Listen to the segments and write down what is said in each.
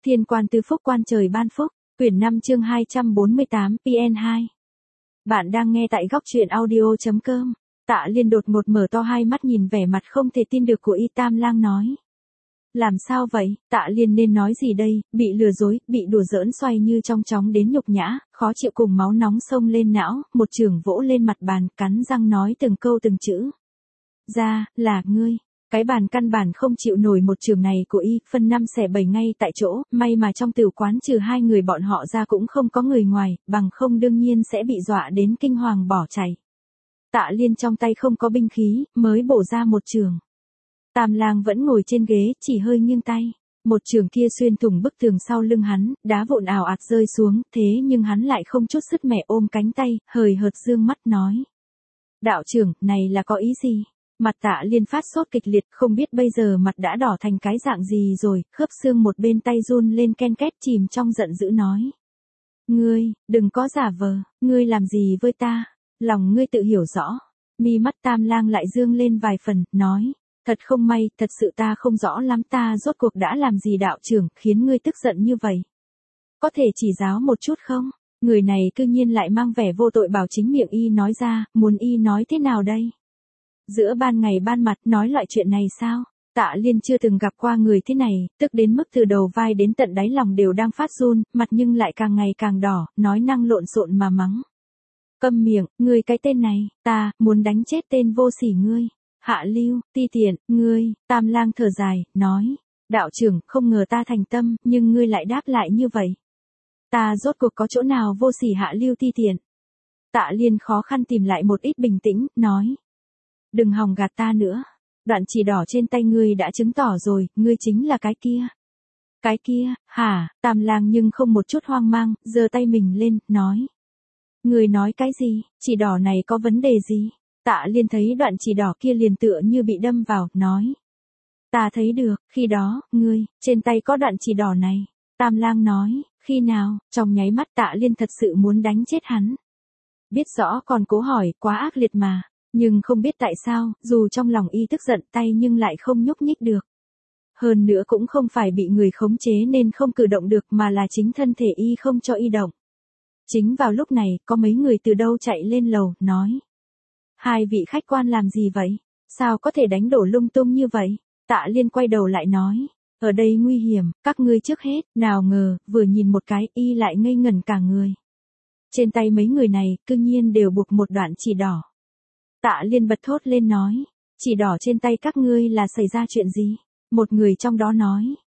Thiên quan tứ phúc quan trời ban phúc, quyển 5 chương 248 PN2. Bạn đang nghe tại góc truyện audio.com. Tạ Liên đột ngột mở to hai mắt nhìn vẻ mặt không thể tin được của Y Tam Lang nói. Làm sao vậy, Tạ Liên nên nói gì đây, bị lừa dối, bị đùa giỡn xoay như trong chóng đến nhục nhã, khó chịu cùng máu nóng xông lên não, một chưởng vỗ lên mặt bàn, cắn răng nói từng câu từng chữ. Ra, là ngươi. Cái bàn căn bản không chịu nổi một trường này của Y, phân 5/7 ngay tại chỗ, may mà trong tửu quán trừ hai người bọn họ ra cũng không có người ngoài, bằng không đương nhiên sẽ bị dọa đến kinh hoàng bỏ chạy. Tạ Liên trong tay không có binh khí, mới bổ ra một trường. Tam Lang vẫn ngồi trên ghế, chỉ hơi nghiêng tay. Một trường kia xuyên thủng bức tường sau lưng hắn, đá vụn ào ạt rơi xuống, thế nhưng hắn lại không chút sức mẻ ôm cánh tay, hời hợt dương mắt nói. Đạo trưởng, này là có ý gì? Mặt Tạ Liên phát sốt kịch liệt, không biết bây giờ mặt đã đỏ thành cái dạng gì rồi, khớp xương một bên tay run lên ken két chìm trong giận dữ nói. Ngươi, đừng có giả vờ, ngươi làm gì với ta, lòng ngươi tự hiểu rõ. Mi mắt Tam Lang lại dương lên vài phần, nói. Thật không may, thật sự ta không rõ lắm ta rốt cuộc đã làm gì đạo trưởng, khiến ngươi tức giận như vậy. Có thể chỉ giáo một chút không? Người này cư nhiên lại mang vẻ vô tội bảo chính miệng Y nói ra, muốn Y nói thế nào đây? Giữa ban ngày ban mặt nói loại chuyện này sao? Tạ Liên chưa từng gặp qua người thế này, tức đến mức từ đầu vai đến tận đáy lòng đều đang phát run, mặt nhưng lại càng ngày càng đỏ, nói năng lộn xộn mà mắng. Câm miệng, ngươi cái tên này, ta, muốn đánh chết tên vô sỉ ngươi. Hạ lưu, ti tiện, ngươi, Tam Lang thở dài, nói. Đạo trưởng, không ngờ ta thành tâm, nhưng ngươi lại đáp lại như vậy. Ta rốt cuộc có chỗ nào vô sỉ hạ lưu ti tiện? Tạ Liên khó khăn tìm lại một ít bình tĩnh, nói. Đừng hòng gạt ta nữa. Đoạn chỉ đỏ trên tay ngươi đã chứng tỏ rồi, ngươi chính là cái kia. Cái kia, hả? Tam Lang nhưng không một chút hoang mang, giơ tay mình lên, nói. Ngươi nói cái gì? Chỉ đỏ này có vấn đề gì? Tạ Liên thấy đoạn chỉ đỏ kia liền tựa như bị đâm vào, nói. Ta thấy được, khi đó, ngươi, trên tay có đoạn chỉ đỏ này. Tam Lang nói, khi nào, trong nháy mắt Tạ Liên thật sự muốn đánh chết hắn. Biết rõ còn cố hỏi, quá ác liệt mà. Nhưng không biết tại sao, dù trong lòng Y tức giận tay nhưng lại không nhúc nhích được. Hơn nữa cũng không phải bị người khống chế nên không cử động được mà là chính thân thể Y không cho Y động. Chính vào lúc này, có mấy người từ đâu chạy lên lầu, nói. Hai vị khách quan làm gì vậy? Sao có thể đánh đổ lung tung như vậy? Tạ Liên quay đầu lại nói. Ở đây nguy hiểm, các ngươi trước hết, nào ngờ, vừa nhìn một cái, Y lại ngây ngẩn cả người. Trên tay mấy người này, cư nhiên đều buộc một đoạn chỉ đỏ. Tạ Liên bật thốt lên nói. Chỉ đỏ trên tay các ngươi là xảy ra chuyện gì? Một người trong đó nói.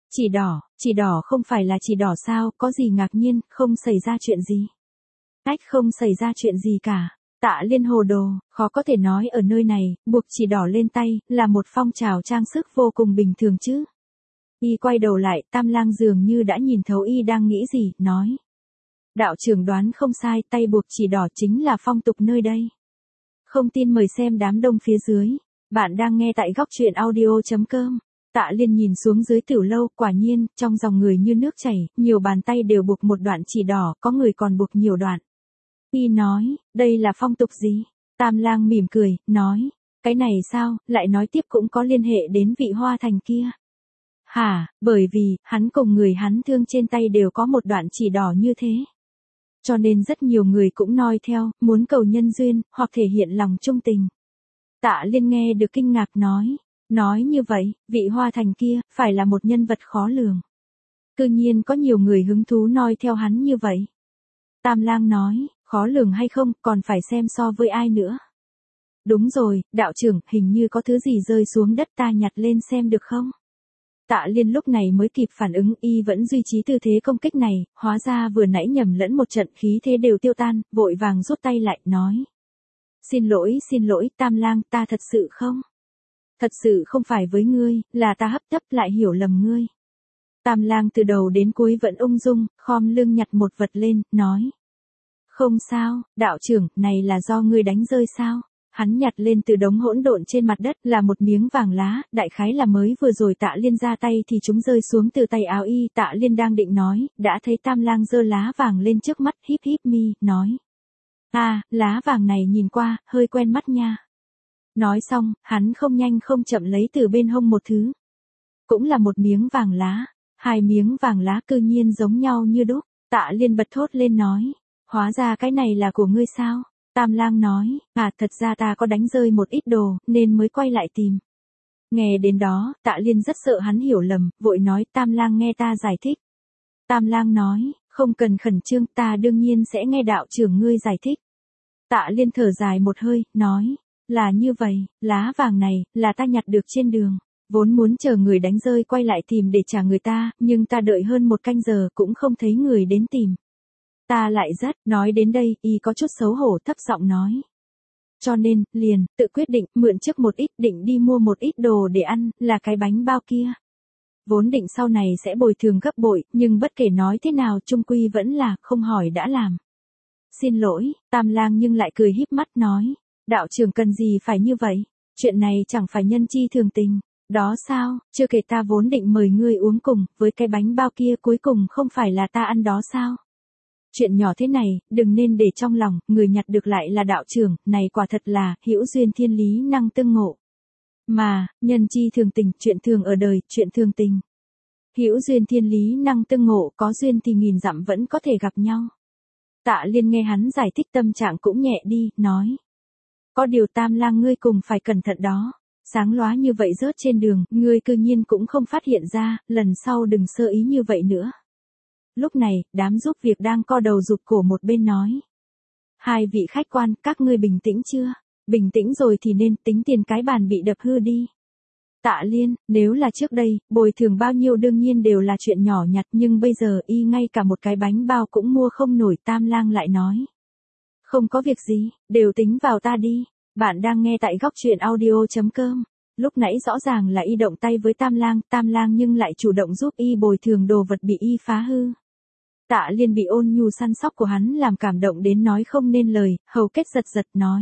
Chỉ đỏ không phải là chỉ đỏ sao, có gì ngạc nhiên, không xảy ra chuyện gì. Ách không xảy ra chuyện gì cả. Tạ Liên hồ đồ, khó có thể nói ở nơi này, buộc chỉ đỏ lên tay, là một phong trào trang sức vô cùng bình thường chứ. Y quay đầu lại, Tam Lang dường như đã nhìn thấu Y đang nghĩ gì, nói. Đạo trưởng đoán không sai, tay buộc chỉ đỏ chính là phong tục nơi đây. Không tin mời xem đám đông phía dưới. Bạn đang nghe tại góc truyện audio.com. Tạ Liên nhìn xuống dưới tiểu lâu, quả nhiên, trong dòng người như nước chảy, nhiều bàn tay đều buộc một đoạn chỉ đỏ, có người còn buộc nhiều đoạn. Y nói, đây là phong tục gì? Tam Lang mỉm cười, nói, cái này sao, lại nói tiếp cũng có liên hệ đến vị Hoa Thành kia. Hả, bởi vì, hắn cùng người hắn thương trên tay đều có một đoạn chỉ đỏ như thế. Cho nên rất nhiều người cũng noi theo, muốn cầu nhân duyên, hoặc thể hiện lòng trung tình. Tạ Liên nghe được kinh ngạc nói như vậy, vị Hoa Thành kia, phải là một nhân vật khó lường. Cư nhiên có nhiều người hứng thú noi theo hắn như vậy. Tam Lang nói, khó lường hay không, còn phải xem so với ai nữa. Đúng rồi, đạo trưởng, hình như có thứ gì rơi xuống đất ta nhặt lên xem được không? Tạ Liên lúc này mới kịp phản ứng, Y vẫn duy trì tư thế công kích này, hóa ra vừa nãy nhầm lẫn một trận khí thế đều tiêu tan, vội vàng rút tay lại, nói. Xin lỗi, Tam Lang, ta thật sự không. Thật sự không phải với ngươi, là ta hấp tấp lại hiểu lầm ngươi. Tam Lang từ đầu đến cuối vẫn ung dung, khom lưng nhặt một vật lên, nói. Không sao, đạo trưởng, này là do ngươi đánh rơi sao? Hắn nhặt lên từ đống hỗn độn trên mặt đất là một miếng vàng lá, đại khái là mới vừa rồi Tạ Liên ra tay thì chúng rơi xuống từ tay áo Y. Tạ Liên đang định nói, đã thấy Tam Lang giơ lá vàng lên trước mắt, híp híp mi, nói. Lá vàng này nhìn qua, hơi quen mắt nha. Nói xong, hắn không nhanh không chậm lấy từ bên hông một thứ. Cũng là một miếng vàng lá. Hai miếng vàng lá cư nhiên giống nhau như đúc. Tạ Liên bật thốt lên nói. Hóa ra cái này là của ngươi sao? Tam Lang nói, thật ra ta có đánh rơi một ít đồ, nên mới quay lại tìm. Nghe đến đó, Tạ Liên rất sợ hắn hiểu lầm, vội nói Tam Lang nghe ta giải thích. Tam Lang nói, không cần khẩn trương, ta đương nhiên sẽ nghe đạo trưởng ngươi giải thích. Tạ Liên thở dài một hơi, nói, là như vậy, lá vàng này, là ta nhặt được trên đường. Vốn muốn chờ người đánh rơi quay lại tìm để trả người ta, nhưng ta đợi hơn 1 canh giờ cũng không thấy người đến tìm. Ta lại rất, nói đến đây, y có chút xấu hổ thấp giọng nói. Cho nên, liền, tự quyết định, mượn trước một ít, định đi mua một ít đồ để ăn, là cái bánh bao kia. Vốn định sau này sẽ bồi thường gấp bội, nhưng bất kể nói thế nào chung quy vẫn là, không hỏi đã làm. Xin lỗi, Tam Lang nhưng lại cười híp mắt nói. Đạo trưởng cần gì phải như vậy? Chuyện này chẳng phải nhân chi thường tình. Đó sao, chưa kể ta vốn định mời ngươi uống cùng, với cái bánh bao kia cuối cùng không phải là ta ăn đó sao? Chuyện nhỏ thế này, đừng nên để trong lòng, người nhặt được lại là đạo trưởng, này quả thật là, hữu duyên thiên lý năng tương ngộ. Mà, nhân chi thường tình, chuyện thường ở đời, chuyện thường tình. Hữu duyên thiên lý năng tương ngộ, có duyên thì nghìn dặm vẫn có thể gặp nhau. Tạ Liên nghe hắn giải thích tâm trạng cũng nhẹ đi, nói. Có điều Tam Lang ngươi cùng phải cẩn thận đó. Sáng lóa như vậy rớt trên đường, ngươi cư nhiên cũng không phát hiện ra, lần sau đừng sơ ý như vậy nữa. Lúc này, đám giúp việc đang co đầu rụt cổ một bên nói. Hai vị khách quan, các ngươi bình tĩnh chưa? Bình tĩnh rồi thì nên tính tiền cái bàn bị đập hư đi. Tạ Liên, nếu là trước đây, bồi thường bao nhiêu đương nhiên đều là chuyện nhỏ nhặt, nhưng bây giờ y ngay cả một cái bánh bao cũng mua không nổi. Tam Lang lại nói. Không có việc gì, đều tính vào ta đi. Bạn đang nghe tại góc truyện audio.com. Lúc nãy rõ ràng là y động tay với Tam Lang nhưng lại chủ động giúp y bồi thường đồ vật bị y phá hư. Tạ Liên bị ôn nhu săn sóc của hắn làm cảm động đến nói không nên lời, hầu kết giật giật nói.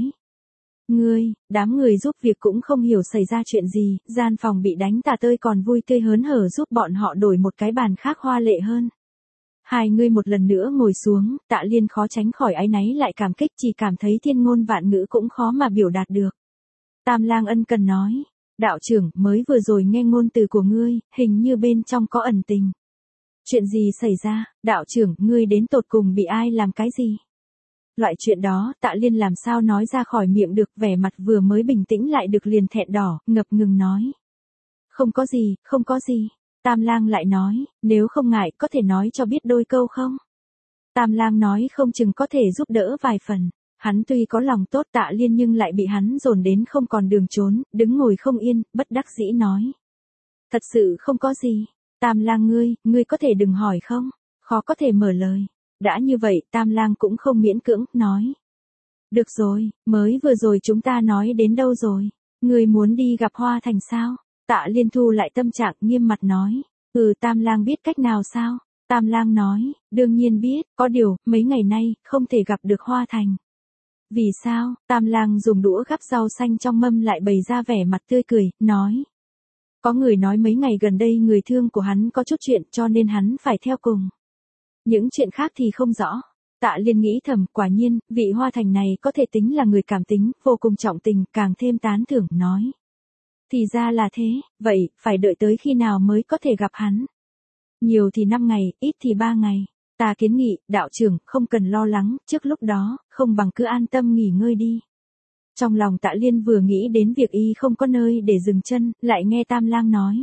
Đám người giúp việc cũng không hiểu xảy ra chuyện gì, gian phòng bị đánh tả tơi còn vui tươi hớn hở giúp bọn họ đổi một cái bàn khác hoa lệ hơn. Hai người một lần nữa ngồi xuống, Tạ Liên khó tránh khỏi áy náy lại cảm kích, chỉ cảm thấy thiên ngôn vạn ngữ cũng khó mà biểu đạt được. Tam Lang ân cần nói, đạo trưởng, mới vừa rồi nghe ngôn từ của ngươi, hình như bên trong có ẩn tình. Chuyện gì xảy ra, đạo trưởng, ngươi đến tột cùng bị ai làm cái gì? Loại chuyện đó, Tạ Liên làm sao nói ra khỏi miệng được, vẻ mặt vừa mới bình tĩnh lại được liền thẹn đỏ, ngập ngừng nói. Không có gì, không có gì. Tam Lang lại nói, nếu không ngại, có thể nói cho biết đôi câu không? Tam Lang nói không chừng có thể giúp đỡ vài phần. Hắn tuy có lòng tốt Tạ Liên nhưng lại bị hắn dồn đến không còn đường trốn, đứng ngồi không yên, bất đắc dĩ nói. Thật sự không có gì. Tam Lang ngươi có thể đừng hỏi không? Khó có thể mở lời. Đã như vậy, Tam Lang cũng không miễn cưỡng, nói. Được rồi, mới vừa rồi chúng ta nói đến đâu rồi? Ngươi muốn đi gặp Hoa Thành sao? Tạ Liên thu lại tâm trạng, nghiêm mặt nói. Tam Lang biết cách nào sao? Tam Lang nói, đương nhiên biết, có điều, mấy ngày nay, không thể gặp được Hoa Thành. Vì sao? Tam Lang dùng đũa gắp rau xanh trong mâm lại bày ra vẻ mặt tươi cười, nói. Có người nói mấy ngày gần đây người thương của hắn có chút chuyện cho nên hắn phải theo cùng. Những chuyện khác thì không rõ. Tạ Liên nghĩ thầm, quả nhiên, vị Hoa Thành này có thể tính là người cảm tính, vô cùng trọng tình, càng thêm tán thưởng, nói. Thì ra là thế, vậy, phải đợi tới khi nào mới có thể gặp hắn? Nhiều thì 5 ngày, ít thì 3 ngày. Ta kiến nghị, đạo trưởng, không cần lo lắng, trước lúc đó, không bằng cứ an tâm nghỉ ngơi đi. Trong lòng Tạ Liên vừa nghĩ đến việc y không có nơi để dừng chân, lại nghe Tam Lang nói.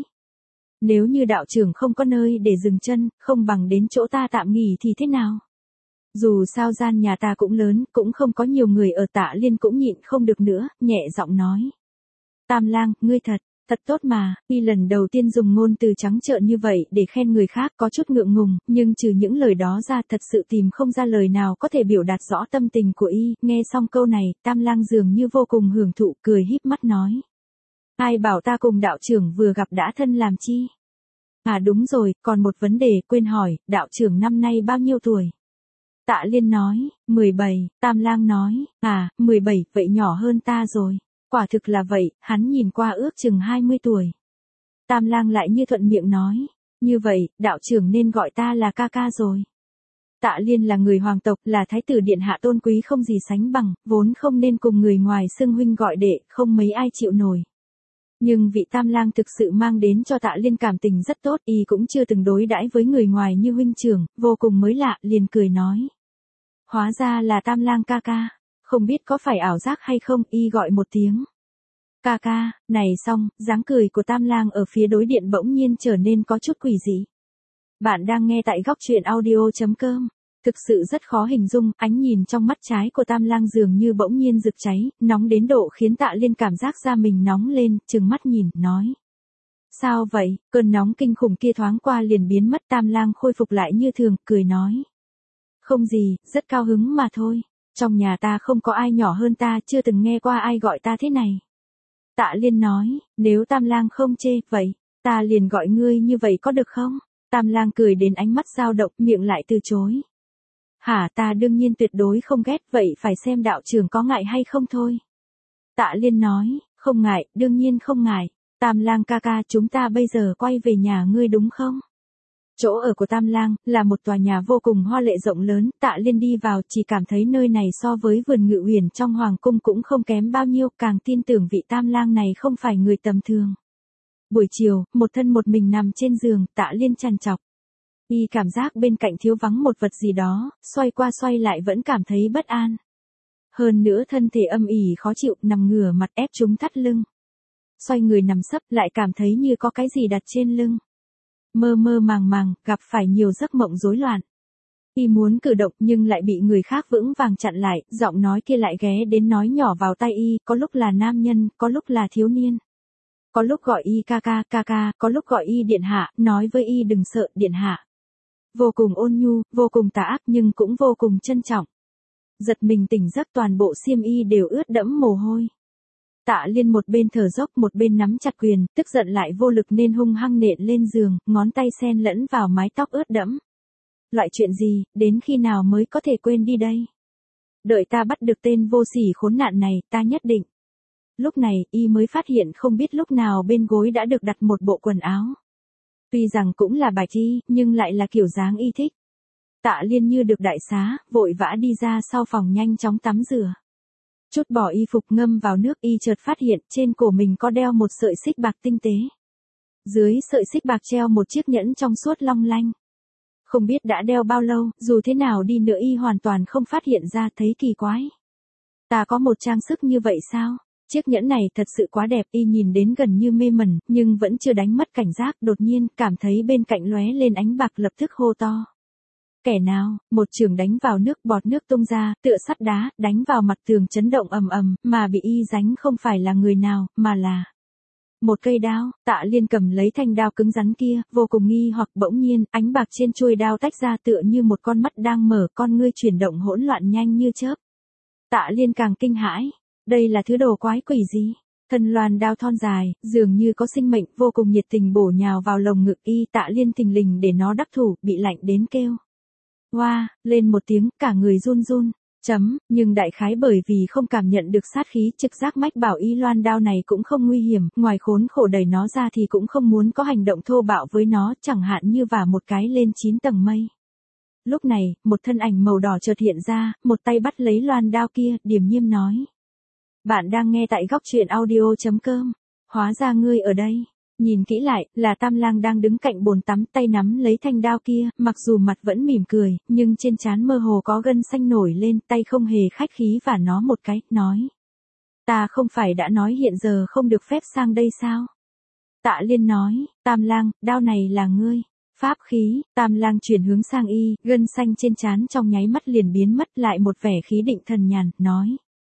Nếu như đạo trưởng không có nơi để dừng chân, không bằng đến chỗ ta tạm nghỉ thì thế nào? Dù sao gian nhà ta cũng lớn, cũng không có nhiều người ở. Tạ Liên cũng nhịn không được nữa, nhẹ giọng nói. Tam Lang, ngươi thật tốt mà, y lần đầu tiên dùng ngôn từ trắng trợn như vậy để khen người khác có chút ngượng ngùng, nhưng trừ những lời đó ra thật sự tìm không ra lời nào có thể biểu đạt rõ tâm tình của y. Nghe xong câu này, Tam Lang dường như vô cùng hưởng thụ, cười híp mắt nói. Ai bảo ta cùng đạo trưởng vừa gặp đã thân làm chi? Đúng rồi, còn một vấn đề quên hỏi, đạo trưởng năm nay bao nhiêu tuổi? Tạ Liên nói, 17, Tam Lang nói, 17, vậy nhỏ hơn ta rồi. Quả thực là vậy, hắn nhìn qua ước chừng 20 tuổi. Tam Lang lại như thuận miệng nói, như vậy, đạo trưởng nên gọi ta là ca ca rồi. Tạ Liên là người hoàng tộc, là thái tử điện hạ tôn quý không gì sánh bằng, vốn không nên cùng người ngoài xưng huynh gọi đệ, không mấy ai chịu nổi. Nhưng vị Tam Lang thực sự mang đến cho Tạ Liên cảm tình rất tốt, y cũng chưa từng đối đãi với người ngoài như huynh trưởng, vô cùng mới lạ, liền cười nói. Hóa ra là Tam Lang ca ca, không biết có phải ảo giác hay không, y gọi một tiếng. Ca ca, này xong, dáng cười của Tam Lang ở phía đối điện bỗng nhiên trở nên có chút quỷ dị. Bạn đang nghe tại góc truyện audio.com. Thực sự rất khó hình dung, ánh nhìn trong mắt trái của Tam Lang dường như bỗng nhiên rực cháy, nóng đến độ khiến Tạ Liên cảm giác da mình nóng lên, trừng mắt nhìn, nói. Sao vậy, cơn nóng kinh khủng kia thoáng qua liền biến mất. Tam Lang khôi phục lại như thường, cười nói. Không gì, rất cao hứng mà thôi, trong nhà ta không có ai nhỏ hơn ta, chưa từng nghe qua ai gọi ta thế này. Tạ Liên nói, nếu Tam Lang không chê, vậy, ta liền gọi ngươi như vậy có được không? Tam Lang cười đến ánh mắt dao động, miệng lại từ chối. Hả, ta đương nhiên tuyệt đối không ghét, vậy phải xem đạo trưởng có ngại hay không thôi. Tạ Liên nói, không ngại, đương nhiên không ngại. Tam Lang ca ca, chúng ta bây giờ quay về nhà ngươi đúng không? Chỗ ở của Tam Lang là một tòa nhà vô cùng hoa lệ rộng lớn, Tạ Liên đi vào chỉ cảm thấy nơi này so với vườn Ngự Uyển trong hoàng cung cũng không kém bao nhiêu, càng tin tưởng vị Tam Lang này không phải người tầm thường. Buổi chiều, một thân một mình nằm trên giường, Tạ Liên trằn trọc. Y cảm giác bên cạnh thiếu vắng một vật gì đó, xoay qua xoay lại vẫn cảm thấy bất an. Hơn nữa thân thể âm ỉ khó chịu, nằm ngửa mặt ép chúng thắt lưng. Xoay người nằm sấp lại cảm thấy như có cái gì đặt trên lưng. Mơ mơ màng màng, gặp phải nhiều giấc mộng rối loạn. Y muốn cử động nhưng lại bị người khác vững vàng chặn lại, giọng nói kia lại ghé đến nói nhỏ vào tai y, có lúc là nam nhân, có lúc là thiếu niên. Có lúc gọi y ca ca, có lúc gọi y điện hạ, nói với y đừng sợ, điện hạ. Vô cùng ôn nhu, vô cùng tà ác nhưng cũng vô cùng trân trọng. Giật mình tỉnh giấc toàn bộ xiêm y đều ướt đẫm mồ hôi. Tạ Liên một bên thở dốc một bên nắm chặt quyền, tức giận lại vô lực nên hung hăng nện lên giường, ngón tay xen lẫn vào mái tóc ướt đẫm. Loại chuyện gì, đến khi nào mới có thể quên đi đây? Đợi ta bắt được tên vô sỉ khốn nạn này, ta nhất định. Lúc này, y mới phát hiện không biết lúc nào bên gối đã được đặt một bộ quần áo. Tuy rằng cũng là bạch y, nhưng lại là kiểu dáng y thích. Tạ Liên như được đại xá, vội vã đi ra sau phòng nhanh chóng tắm rửa. Chút bỏ y phục ngâm vào nước, y chợt phát hiện trên cổ mình có đeo một sợi xích bạc tinh tế. Dưới sợi xích bạc treo một chiếc nhẫn trong suốt long lanh. Không biết đã đeo bao lâu, dù thế nào đi nữa y hoàn toàn không phát hiện ra, thấy kỳ quái. Ta có một trang sức như vậy sao? Chiếc nhẫn này thật sự quá đẹp, y nhìn đến gần như mê mẩn, nhưng vẫn chưa đánh mất cảnh giác, đột nhiên cảm thấy bên cạnh lóe lên ánh bạc, lập tức hô to. Kẻ nào, một chưởng đánh vào nước, bọt nước tung ra, tựa sắt đá, đánh vào mặt tường chấn động ầm ầm, mà bị y đánh không phải là người nào, mà là một cây đao. Tạ Liên cầm lấy thanh đao cứng rắn kia, vô cùng nghi hoặc, bỗng nhiên, ánh bạc trên chuôi đao tách ra tựa như một con mắt đang mở, con ngươi chuyển động hỗn loạn nhanh như chớp. Tạ Liên càng kinh hãi, đây là thứ đồ quái quỷ gì? Thân loan đao thon dài, dường như có sinh mệnh, vô cùng nhiệt tình bổ nhào vào lồng ngực y. Tạ Liên thình lình để nó đắc thủ, bị lạnh đến kêu. Hoa, lên một tiếng, cả người run run. Nhưng đại khái bởi vì không cảm nhận được sát khí, trực giác mách bảo y loan đao này cũng không nguy hiểm, ngoài khốn khổ đẩy nó ra thì cũng không muốn có hành động thô bạo với nó, chẳng hạn như vả một cái lên 9 tầng mây. Lúc này, một thân ảnh màu đỏ chợt hiện ra, một tay bắt lấy loan đao kia, điềm nhiên nói. Bạn đang nghe tại góc truyện audio.com. Hóa ra ngươi ở đây. Nhìn kỹ lại, là Tam Lang đang đứng cạnh bồn tắm, tay nắm lấy thanh đao kia, mặc dù mặt vẫn mỉm cười, nhưng trên trán mơ hồ có gân xanh nổi lên, tay không hề khách khí vả nó một cái, nói. Ta không phải đã nói hiện giờ không được phép sang đây sao? Tạ Liên nói, Tam Lang, đao này là ngươi. Pháp khí. Tam Lang chuyển hướng sang y, gân xanh trên trán trong nháy mắt liền biến mất, lại một vẻ khí định thần nhàn, nói.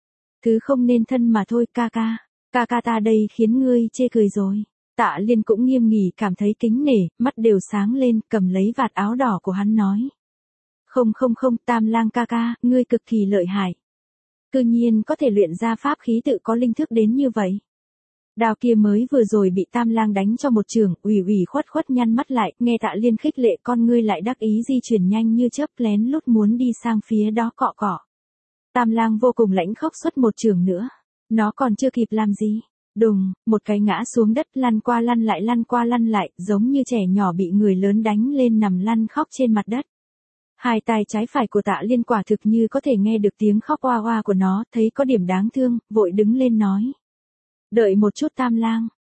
Thứ không nên thân mà thôi, ca ca ta đây khiến ngươi chê cười rồi. Tạ Liên cũng nghiêm nghỉ, cảm thấy kính nể, mắt đều sáng lên, cầm lấy vạt áo đỏ của hắn nói. Không, Tam Lang ca ca, ngươi cực kỳ lợi hại. Cư nhiên có thể luyện ra pháp khí tự có linh thức đến như vậy. Đao kia mới vừa rồi bị Tam Lang đánh cho một chưởng, ủy khuất nhăn mắt lại, nghe Tạ Liên khích lệ, con ngươi lại đắc ý di chuyển nhanh như chớp, lén lút muốn đi sang phía đó cọ cọ. Tam Lang vô cùng lãnh khốc xuất một chưởng nữa. Nó còn chưa kịp làm gì. Đùng, một cái ngã xuống đất, lăn qua lăn lại, giống như trẻ nhỏ bị người lớn đánh lên nằm lăn khóc trên mặt đất. Hai tai trái phải của Tạ Liên quả thực như có thể nghe được tiếng khóc oa oa của nó, thấy có điểm đáng thương, vội đứng lên nói. Đợi một chút Tam Lang,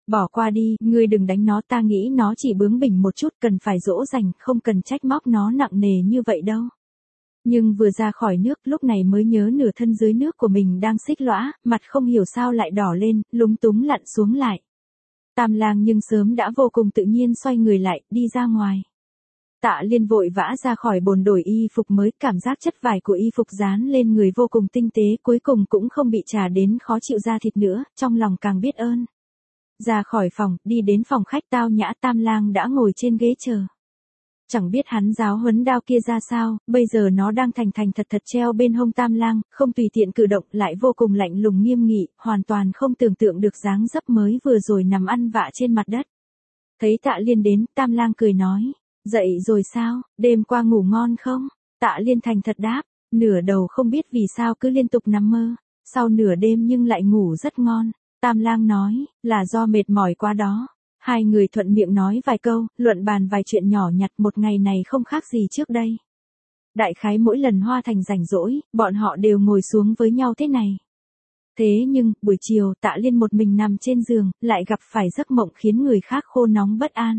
Bỏ qua đi, ngươi đừng đánh nó, ta nghĩ nó chỉ bướng bỉnh một chút, cần phải dỗ dành, không cần trách móc nó nặng nề như vậy đâu. Nhưng vừa ra khỏi nước, lúc này mới nhớ nửa thân dưới nước của mình đang xích lõa, mặt không hiểu sao lại đỏ lên, lúng túng lặn xuống lại. Tam Lang nhưng sớm đã vô cùng tự nhiên xoay người lại, đi ra ngoài. Tạ Liên vội vã ra khỏi bồn đổi y phục mới, cảm giác chất vải của y phục dán lên người vô cùng tinh tế, cuối cùng cũng không bị chà đến khó chịu da thịt nữa, trong lòng càng biết ơn. Ra khỏi phòng, đi đến phòng khách tao nhã, Tam Lang đã ngồi trên ghế chờ. Chẳng biết hắn giáo huấn đao kia ra sao, bây giờ nó đang thành thành thật thật treo bên hông Tam Lang, không tùy tiện cử động, lại vô cùng lạnh lùng nghiêm nghị, hoàn toàn không tưởng tượng được dáng dấp mới vừa rồi nằm ăn vạ trên mặt đất. Thấy Tạ Liên đến, Tam Lang cười nói, dậy rồi sao, đêm qua ngủ ngon không? Tạ Liên thành thật đáp, nửa đầu không biết vì sao cứ liên tục nằm mơ, sau nửa đêm nhưng lại ngủ rất ngon. Tam Lang nói, là do mệt mỏi quá đó. Hai người thuận miệng nói vài câu, luận bàn vài chuyện nhỏ nhặt, một ngày này không khác gì trước đây. Đại khái mỗi lần Hoa Thành rảnh rỗi, bọn họ đều ngồi xuống với nhau thế này. Thế nhưng, buổi chiều, Tạ Liên một mình nằm trên giường, lại gặp phải giấc mộng khiến người khác khô nóng bất an.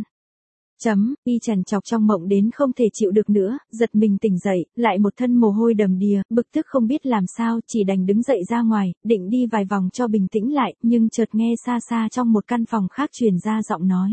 Y trằn trọc trong mộng đến không thể chịu được nữa, giật mình tỉnh dậy, lại một thân mồ hôi đầm đìa, bực tức không biết làm sao, chỉ đành đứng dậy ra ngoài, định đi vài vòng cho bình tĩnh lại, nhưng chợt nghe xa xa trong một căn phòng khác truyền ra giọng nói.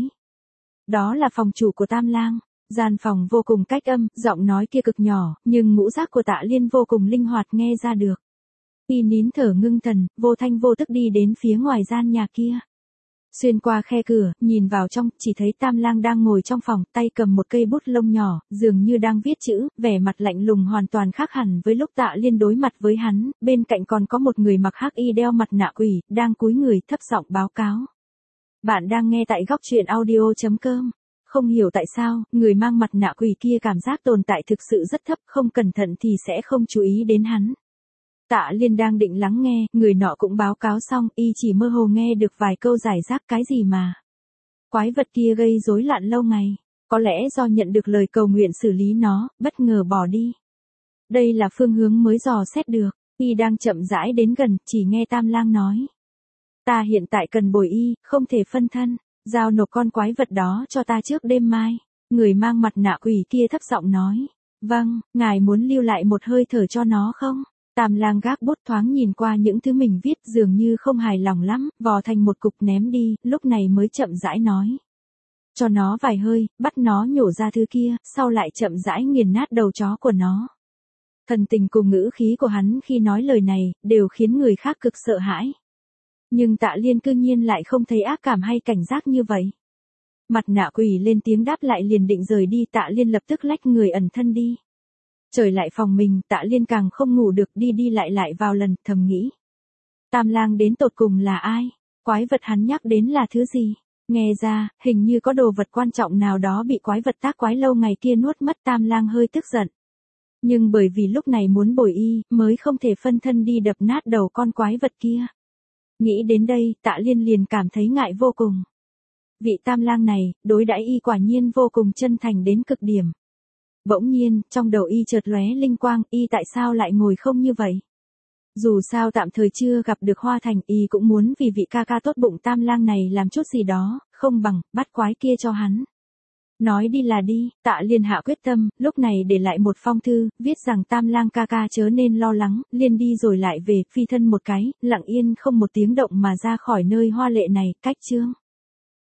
Đó là phòng chủ của Tam Lang. Gian phòng vô cùng cách âm, giọng nói kia cực nhỏ, nhưng ngũ giác của Tạ Liên vô cùng linh hoạt nghe ra được. Y nín thở ngưng thần, vô thanh vô tức đi đến phía ngoài gian nhà kia. Xuyên qua khe cửa, nhìn vào trong, chỉ thấy Tam Lang đang ngồi trong phòng, tay cầm một cây bút lông nhỏ, dường như đang viết chữ, vẻ mặt lạnh lùng hoàn toàn khác hẳn với lúc Tạ Liên đối mặt với hắn, bên cạnh còn có một người mặc hắc y đeo mặt nạ quỷ, đang cúi người thấp giọng báo cáo. Bạn đang nghe tại góc truyện audio.com. Không hiểu tại sao, người mang mặt nạ quỷ kia cảm giác tồn tại thực sự rất thấp, không cẩn thận thì sẽ không chú ý đến hắn. Tạ Liên đang định lắng nghe, người nọ cũng báo cáo xong, y chỉ mơ hồ nghe được vài câu giải rác cái gì mà. Quái vật kia gây rối loạn lâu ngày, có lẽ do nhận được lời cầu nguyện xử lý nó, bất ngờ bỏ đi. Đây là phương hướng mới dò xét được, y đang chậm rãi đến gần, chỉ nghe Tam Lang nói. Ta hiện tại cần bồi y, không thể phân thân, giao nộp con quái vật đó cho ta trước đêm mai. Người mang mặt nạ quỷ kia thấp giọng nói. Vâng, ngài muốn lưu lại một hơi thở cho nó không? Tam Lang gác bút thoáng nhìn qua những thứ mình viết dường như không hài lòng lắm, vò thành một cục ném đi, lúc này mới chậm rãi nói. Cho nó vài hơi, bắt nó nhổ ra thứ kia, sau lại chậm rãi nghiền nát đầu chó của nó. Thần tình cùng ngữ khí của hắn khi nói lời này, đều khiến người khác cực sợ hãi. Nhưng Tạ Liên cư nhiên lại không thấy ác cảm hay cảnh giác như vậy. Mặt nạ quỷ lên tiếng đáp lại liền định rời đi, Tạ Liên lập tức lách người ẩn thân đi. Trở lại phòng mình, Tạ Liên càng không ngủ được, đi đi lại vào lần, thầm nghĩ. Tam Lang đến tột cùng là ai? Quái vật hắn nhắc đến là thứ gì? Nghe ra, hình như có đồ vật quan trọng nào đó bị quái vật tác quái lâu ngày kia nuốt mất. Tam Lang hơi tức giận. Nhưng bởi vì lúc này muốn bồi y, mới không thể phân thân đi đập nát đầu con quái vật kia. Nghĩ đến đây, Tạ Liên liền cảm thấy ngại vô cùng. Vị Tam Lang này, đối đãi y quả nhiên vô cùng chân thành đến cực điểm. Bỗng nhiên, trong đầu y chợt lóe linh quang, y tại sao lại ngồi không như vậy? Dù sao tạm thời chưa gặp được Hoa Thành, y cũng muốn vì vị ca ca tốt bụng Tam Lang này làm chút gì đó, không bằng, bắt quái kia cho hắn. Nói đi là đi, Tạ Liên hạ quyết tâm, lúc này để lại một phong thư, viết rằng Tam Lang ca ca chớ nên lo lắng, liền đi rồi lại về, phi thân một cái, lặng yên không một tiếng động mà ra khỏi nơi hoa lệ này, cách chương.